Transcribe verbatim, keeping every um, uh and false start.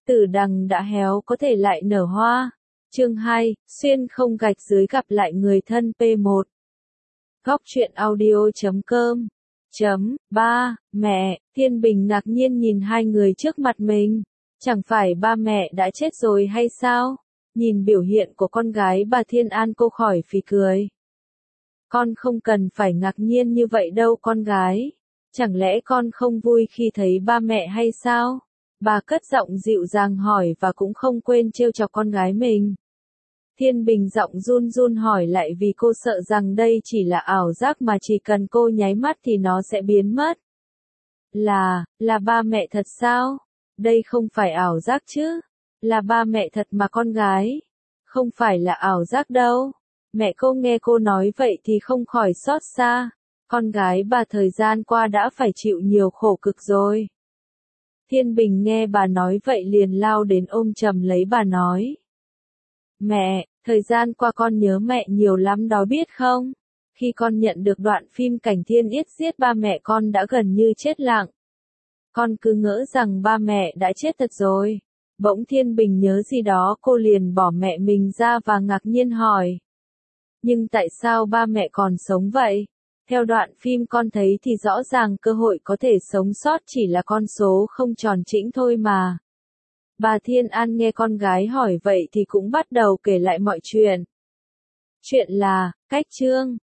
Tử đằng đã héo có thể lại nở hoa. Chương hai, xuyên không gạch dưới gặp lại người thân P một. Góc truyện audio chấm com. Chấm, ba, mẹ, Thiên Bình ngạc nhiên nhìn hai người trước mặt mình. Chẳng phải ba mẹ đã chết rồi hay sao? Nhìn biểu hiện của con gái bà Thiên An cô khỏi phì cười. Con không cần phải ngạc nhiên như vậy đâu con gái. Chẳng lẽ con không vui khi thấy ba mẹ hay sao? Bà cất giọng dịu dàng hỏi và cũng không quên trêu chọc con gái mình. Thiên Bình giọng run run hỏi lại vì cô sợ rằng đây chỉ là ảo giác mà chỉ cần cô nháy mắt thì nó sẽ biến mất. Là, là ba mẹ thật sao? Đây không phải ảo giác chứ? Là ba mẹ thật mà con gái. Không phải là ảo giác đâu. Mẹ cô nghe cô nói vậy thì không khỏi xót xa. Con gái bà thời gian qua đã phải chịu nhiều khổ cực rồi. Thiên Bình nghe bà nói vậy liền lao đến ôm chầm lấy bà nói. Mẹ, thời gian qua con nhớ mẹ nhiều lắm đó biết không? Khi con nhận được đoạn phim cảnh Thiên Yết giết ba mẹ con đã gần như chết lặng. Con cứ ngỡ rằng ba mẹ đã chết thật rồi. Bỗng Thiên Bình nhớ gì đó cô liền bỏ mẹ mình ra và ngạc nhiên hỏi. Nhưng tại sao ba mẹ còn sống vậy? Theo đoạn phim con thấy thì rõ ràng cơ hội có thể sống sót chỉ là con số không tròn chỉnh thôi mà. Bà Thiên An nghe con gái hỏi vậy thì cũng bắt đầu kể lại mọi chuyện. Chuyện là, cách chương,